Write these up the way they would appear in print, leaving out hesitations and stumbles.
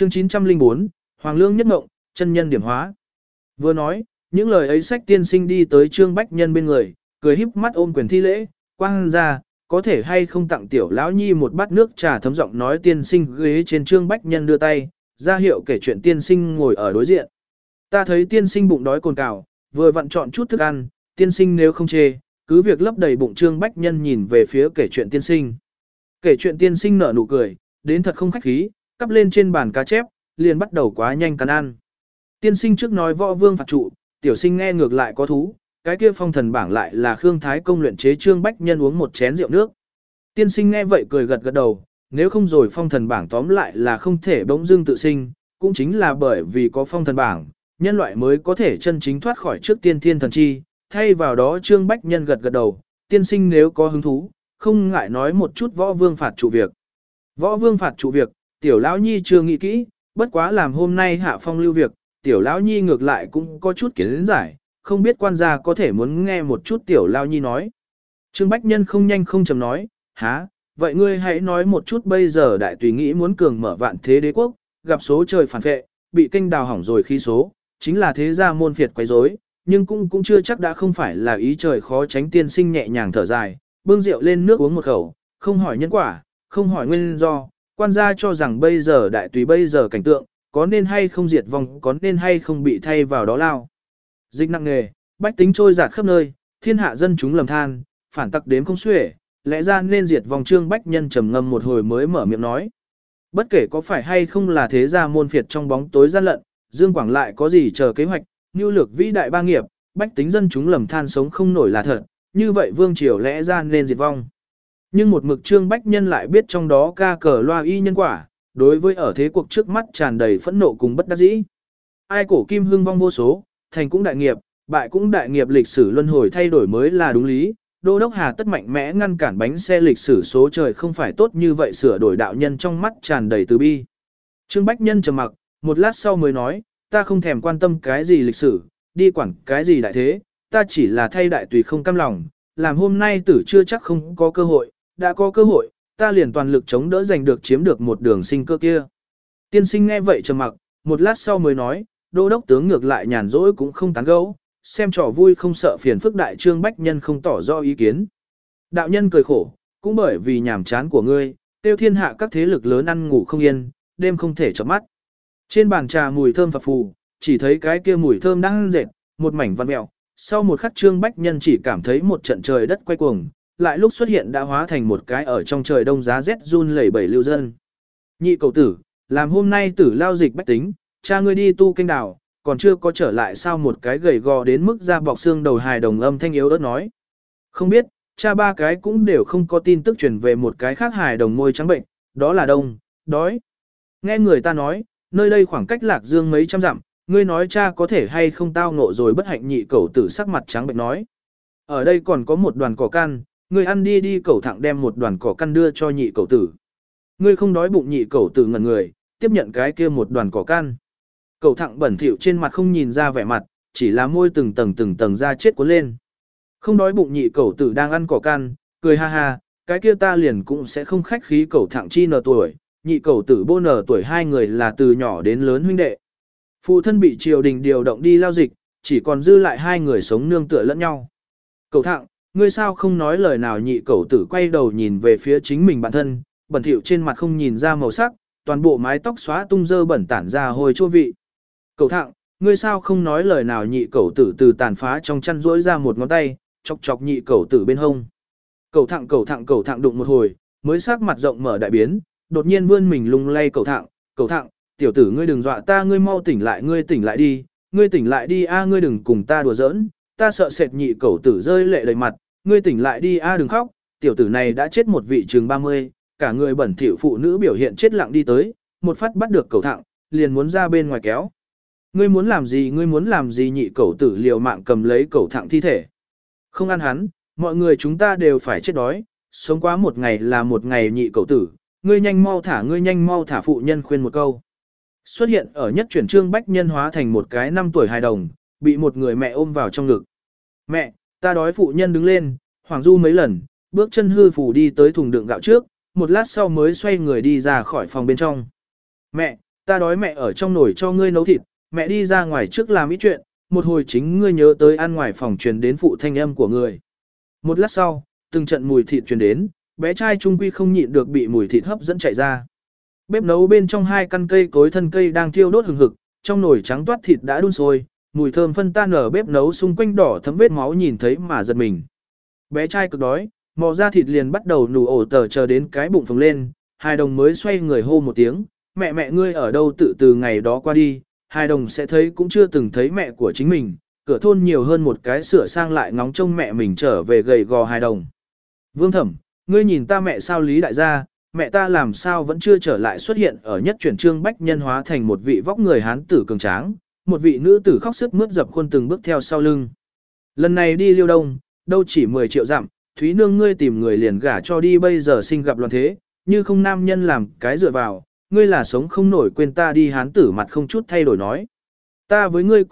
Chương 904, Hoàng Lương nhất ngộng, chân nhân điểm hóa. Vừa nói, những lời ấy sách tiên sinh đi tới Trương Bách Nhân bên người, cười híp mắt ôm quyền thi lễ, quang ra, có thể hay không tặng tiểu lão nhi một bát nước trà, thấm giọng nói tiên sinh ghế trên Trương Bách Nhân đưa tay, ra hiệu kể chuyện tiên sinh ngồi ở đối diện. Ta thấy tiên sinh bụng đói cồn cào, vừa vặn chọn chút thức ăn, tiên sinh nếu không chê, cứ việc lấp đầy bụng. Trương Bách Nhân nhìn về phía kể chuyện tiên sinh. Kể chuyện tiên sinh nở nụ cười, đến thật không khách khí, cắp lên trên bàn cá chép, liền bắt đầu quá nhanh cắn ăn. Tiên sinh trước nói võ vương phạt trụ, tiểu sinh nghe ngược lại có thú, cái kia phong thần bảng lại là Khương Thái Công luyện chế. Trương Bách Nhân uống một chén rượu nước. Tiên sinh nghe vậy cười gật gật đầu, nếu không rồi phong thần bảng tóm lại là không thể bỗng dưng tự sinh, cũng chính là bởi vì có phong thần bảng, nhân loại mới có thể chân chính thoát khỏi trước tiên thiên thần chi. Thay vào đó Trương Bách Nhân gật gật đầu, tiên sinh nếu có hứng thú, không ngại nói một chút võ vương phạt trụ việc. Võ vương phạt trụ việc, tiểu lão nhi chưa nghĩ kỹ, bất quá làm hôm nay hạ phong lưu việc, tiểu lão nhi ngược lại cũng có chút kiến giải, không biết quan gia có thể muốn nghe một chút tiểu lão nhi nói. Trương Bách Nhân không nhanh không chậm nói, há, vậy ngươi hãy nói một chút bây giờ đại tùy nghĩ muốn cường mở vạn thế đế quốc, gặp số trời phản vệ, bị kênh đào hỏng rồi khí số, chính là thế gia môn phiệt quấy rối, nhưng cũng chưa chắc đã không phải là ý trời khó tránh. Tiên sinh nhẹ nhàng thở dài, bưng rượu lên nước uống một khẩu, không hỏi nhân quả, không hỏi nguyên do, quan gia cho rằng bây giờ đại tùy bây giờ cảnh tượng, có nên hay không diệt vong, có nên hay không bị thay vào đó lao. Dịch nặng nề, bách tính trôi dạt khắp nơi, thiên hạ dân chúng lầm than, phản tặc đếm không xuể, lẽ ra nên diệt vong. Trương Bách Nhân trầm ngâm một hồi mới mở miệng nói. Bất kể có phải hay không là thế gia môn phiệt trong bóng tối gian lận, Dương Quảng lại có gì chờ kế hoạch, nhu lược vĩ đại ba nghiệp, bách tính dân chúng lầm than sống không nổi là thật, như vậy vương triều lẽ ra nên diệt vong. Nhưng một mực Trương Bách Nhân lại biết trong đó ca cờ loa y nhân quả, đối với ở thế cuộc trước mắt tràn đầy phẫn nộ cùng bất đắc dĩ. Ai cổ kim hưng vong vô số, thành cũng đại nghiệp, bại cũng đại nghiệp, lịch sử luân hồi thay đổi mới là đúng lý. Đô đốc Hà tất mạnh mẽ ngăn cản bánh xe lịch sử số trời không phải tốt như vậy, sửa đổi. Đạo nhân trong mắt tràn đầy từ bi. Trương Bách Nhân trầm mặc, một lát sau mới nói, ta không thèm quan tâm cái gì lịch sử, đi quản cái gì đại thế, ta chỉ là thay đại tùy không cam lòng, làm hôm nay tử chưa chắc không có cơ hội, đã có cơ hội, ta liền toàn lực chống đỡ giành được chiếm được một đường sinh cơ kia. Tiên sinh nghe vậy trầm mặc, một lát sau mới nói, đô đốc tướng ngược lại nhàn rỗi cũng không tán gẫu, xem trò vui không sợ phiền phức. Đại Trương Bách Nhân không tỏ rõ ý kiến. Đạo nhân cười khổ, cũng bởi vì nhàm chán của ngươi, tiêu thiên hạ các thế lực lớn ăn ngủ không yên, đêm không thể chợp mắt. Trên bàn trà mùi thơm phập phù, chỉ thấy cái kia mùi thơm đang dệt, một mảnh văn mèo. Sau một khắc Trương Bách Nhân chỉ cảm thấy một trận trời đất quay cuồng, lại lúc xuất hiện đã hóa thành một cái ở trong trời đông giá rét run lẩy bẩy lưu dân. Nhị cầu tử, làm hôm nay tử lao dịch bách tính, cha ngươi đi tu kênh đào, còn chưa có trở lại sao? Một cái gầy gò đến mức da bọc xương đầu hài đồng âm thanh yếu ớt nói. Không biết, cha ba cái cũng đều không có tin tức truyền về. một cái khác hài đồng môi trắng bệnh, đó là đông, đói. Nghe người ta nói, nơi đây khoảng cách Lạc Dương mấy trăm dặm, ngươi nói cha có thể hay không tao ngộ rồi bất hạnh. Nhị cẩu tử sắc mặt trắng bệnh nói. Ở đây còn có một đoàn cỏ căn, ngươi ăn đi đi. Cẩu thẳng đem một đoàn cỏ căn đưa cho nhị cẩu tử. Ngươi không đói bụng? Nhị cẩu tử ngẩn người, tiếp nhận cái kia một đoàn cỏ căn. Cẩu thẳng bẩn thỉu trên mặt không nhìn ra vẻ mặt, chỉ là môi từng tầng da chết cuốn lên. Không đói bụng? Nhị cẩu tử đang ăn cỏ căn, cười ha ha, cái kia ta liền cũng sẽ không khách khí. Cẩu thẳng chi nở tuổi, nhị cẩu tử bô nở tuổi, hai người là từ nhỏ đến lớn huynh đệ. Phụ thân bị triều đình điều động đi lao dịch, chỉ còn dư lại hai người sống nương tựa lẫn nhau. Cẩu thẳng, ngươi sao không nói lời nào? Nhị cẩu tử quay đầu nhìn về phía chính mình bản thân, bẩn thỉu trên mặt không nhìn ra màu sắc, toàn bộ mái tóc xóa tung dơ bẩn tản ra hôi chua vị. Cẩu thẳng, ngươi sao không nói lời nào? Nhị cẩu tử từ tàn phá trong chăn rỗi ra một ngón tay, chọc chọc nhị cẩu tử bên hông. Cẩu thẳng đụng một hồi, mới sắc mặt rộng mở đại biến, đột nhiên vươn mình lung lay. Cẩu thẳng, tiểu tử ngươi đừng dọa ta, ngươi mau tỉnh lại, ngươi tỉnh lại đi, ngươi tỉnh lại đi a, ngươi đừng cùng ta đùa giỡn, ta sợ sệt. Nhị cẩu tử rơi lệ đầy mặt, ngươi tỉnh lại đi a, đừng khóc, tiểu tử này đã chết một vị chừng 30, cả người bẩn thỉu phụ nữ biểu hiện chết lặng đi tới, một phát bắt được cẩu thẳng, liền muốn ra bên ngoài kéo. Ngươi muốn làm gì? Ngươi muốn làm gì? Nhị cẩu tử liều mạng cầm lấy cẩu thẳng thi thể. Không ăn hắn, mọi người chúng ta đều phải chết đói, sống quá một ngày là một ngày. Nhị cẩu tử, ngươi nhanh mau thả, ngươi nhanh mau thả. Phụ nhân khuyên một câu. Xuất hiện ở nhất chuyển Trương Bách Nhân hóa thành một cái 5 tuổi hài đồng, bị một người mẹ ôm vào trong ngực. Mẹ, ta đói. Phụ nhân đứng lên, hoàng du mấy lần, bước chân hư phù đi tới thùng đựng gạo trước, một lát sau mới xoay người đi ra khỏi phòng bên trong. Mẹ, ta đói mẹ ở trong nồi cho ngươi nấu thịt, mẹ đi ra ngoài trước làm ít chuyện, một hồi chính ngươi nhớ tới ăn ngoài phòng truyền đến phụ thanh âm của người. Một lát sau, từng trận mùi thịt truyền đến, bé trai trung quy không nhịn được bị mùi thịt hấp dẫn chạy ra. Bếp nấu bên trong 2 căn cây cối thân cây đang thiêu đốt hừng hực, trong nồi trắng toát thịt đã đun sôi, mùi thơm phân tan ở bếp nấu xung quanh đỏ thấm vết máu nhìn thấy mà giật mình. Bé trai cực đói, mò ra thịt liền bắt đầu nù ổ tờ chờ đến cái bụng phồng lên, Hài Đồng mới xoay người hô một tiếng, mẹ mẹ ngươi ở đâu tự từ ngày đó qua đi, Hài Đồng sẽ thấy cũng chưa từng thấy mẹ của chính mình, cửa thôn nhiều hơn một cái sửa sang lại ngóng trông mẹ mình trở về gầy gò Hài Đồng. Vương Thẩm, ngươi nhìn ta mẹ sao Lý đại gia, mẹ ta làm sao vẫn chưa trở lại xuất hiện ở nhất chuyển trương bách nhân hóa thành một vị vóc người hán tử cường tráng, một vị nữ tử khóc sức mướt dập khuôn từng bước theo sau lưng. Lần này đi Liêu Đông, đâu chỉ 10 triệu dặm, Thúy Nương ngươi tìm người liền gả cho đi bây giờ sinh gặp loạn thế, như không nam nhân làm cái dựa vào, ngươi là sống không nổi quên ta đi hán tử mặt không chút thay đổi nói. Ta với ngươi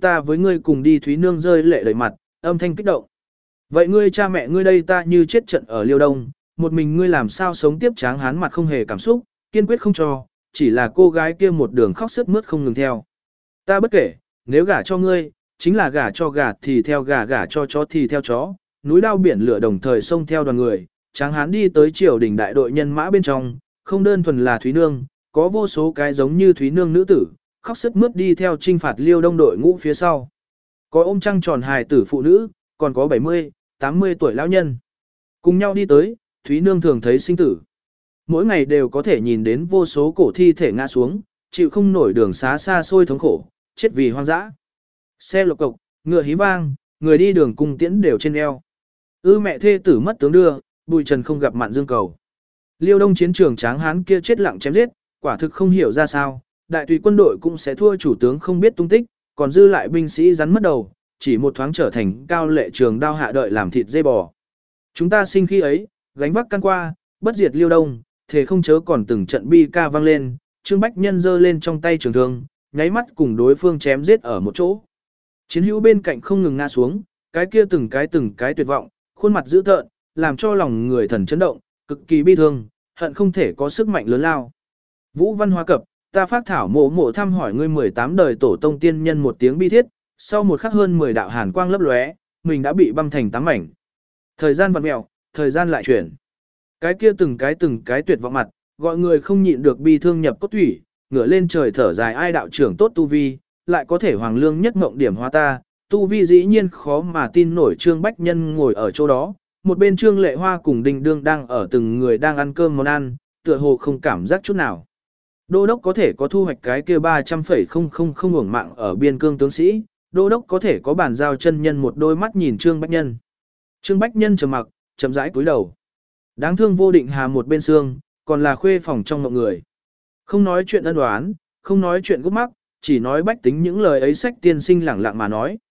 cùng đi Thúy Nương rơi lệ đầy mặt, âm thanh kích động. Vậy ngươi cha mẹ ngươi đây ta như chết trận ở Liêu Đông, một mình ngươi làm sao sống tiếp tráng hán mặt không hề cảm xúc, kiên quyết không cho, chỉ là cô gái kia một đường khóc sướt mướt không ngừng theo. Ta bất kể, nếu gả cho ngươi, chính là gả cho gà thì theo gà, gả cho chó thì theo chó, núi đao biển lửa đồng thời xông theo đoàn người, tráng hán đi tới triều đình đại đội nhân mã bên trong, không đơn thuần là Thúy Nương, có vô số cái giống như Thúy Nương nữ tử, khóc sướt mướt đi theo trinh phạt Liêu Đông đội ngũ phía sau. Có ôm trăng tròn hài tử phụ nữ, còn có 70, 80 tuổi lão nhân. Cùng nhau đi tới, Thúy Nương thường thấy sinh tử. Mỗi ngày đều có thể nhìn đến vô số cổ thi thể ngã xuống, chịu không nổi đường xá xa xôi thống khổ, chết vì hoang dã. Xe lộc cộc, ngựa hí vang, người đi đường cung tiễn đều trên eo. Mẹ thê tử mất tướng đưa, bụi trần không gặp mạn dương cầu. Liêu Đông chiến trường tráng hán kia chết lặng chém giết, quả thực không hiểu ra sao, đại tùy quân đội cũng sẽ thua chủ tướng không biết tung tích, còn dư lại binh sĩ rắn mất đầu, chỉ một thoáng trở thành cao lệ trường đao hạ đợi làm thịt dê bò. Chúng ta sinh khi ấy, gánh vác căn qua, bất diệt Liêu Đông, thề không chớ còn từng trận bi ca vang lên, Trương Bách Nhân giơ lên trong tay trường thương, nháy mắt cùng đối phương chém giết ở một chỗ. Chiến hữu bên cạnh không ngừng ngã xuống, cái kia từng cái tuyệt vọng, khuôn mặt dữ tợn, làm cho lòng người thần chấn động, cực kỳ bi thương, hận không thể có sức mạnh lớn lao. Vũ Văn Hóa Cập, ta phát thảo mộ thăm hỏi ngươi 18 đời tổ tông tiên nhân một tiếng bi thiết, sau một khắc hơn 10 đạo hàn quang lấp lóe, mình đã bị băm thành 8 mảnh. Thời gian vặn mèo, thời gian lại chuyển. Cái kia từng cái tuyệt vọng mặt, gọi người không nhịn được bi thương nhập cốt thủy, ngửa lên trời thở dài ai đạo trưởng tốt tu vi, lại có thể hoàng lương nhất mộng điểm hóa ta, tu vi dĩ nhiên khó mà tin nổi Trương Bách Nhân ngồi ở chỗ đó, một bên Trương Lệ Hoa cùng Đinh Đương đang ở từng người đang ăn cơm món ăn, tựa hồ không cảm giác chút nào. Đô đốc có thể có thu hoạch cái kia 300,000 hưởng mạng ở biên cương tướng sĩ, đô đốc có thể có bàn giao chân nhân một đôi mắt nhìn Trương Bách Nhân. Trương Bách Nhân trầm mặc, chậm rãi cúi đầu. Đáng thương Vô Định Hà một bên xương, còn là khuê phòng trong mộng người. Không nói chuyện ân oán, không nói chuyện gút mắc, chỉ nói bách tính những lời ấy sách tiên sinh lẳng lặng mà nói.